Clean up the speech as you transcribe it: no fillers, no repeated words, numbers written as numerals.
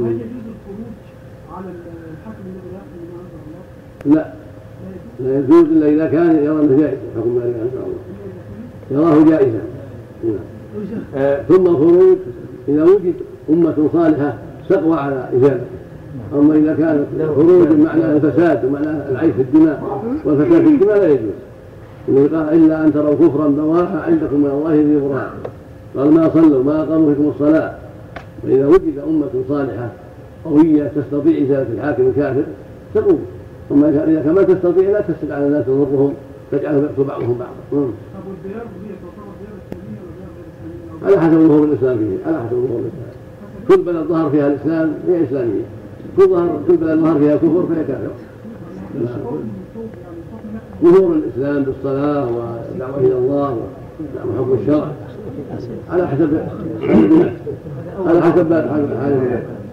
هل يجوز الخروج على الحكم الذي يحكم بما أنزل الله؟ لا يجوز إلا إذا كان يرى أنه جائز حكم ذلك إن شاء الله يراه جائزا. ثم الخروج إذا وجد أمة صالحة تقوى على إجابته. أما إذا كان خروج بمعنى الفساد ومعنى العيش في الدماء والفساد في الدماء لا يجوز. إلا أن تروا كفرا بواحا عندكم من الله ذي برهان قال ما صلوا ما أقاموا فيكم الصلاة. وإذا وجد أمة صالحة قوية تستطيع إزالة الحاكم الكافر تقوم. ثم إذا كما تستطيع لا تسد على الناس تضرهم تجعل يقتل بعضهم بعضا. على حسب ظهور الإسلام فيه، على حسب ظهور الإسلام. كل بلد ظهر فيها الإسلام هي إسلامية، كل بلد ظهر فيها كفر فهي كافرة. ظهور الإسلام بالصلاة والدعوة إلى الله وحكم الشرع على حسب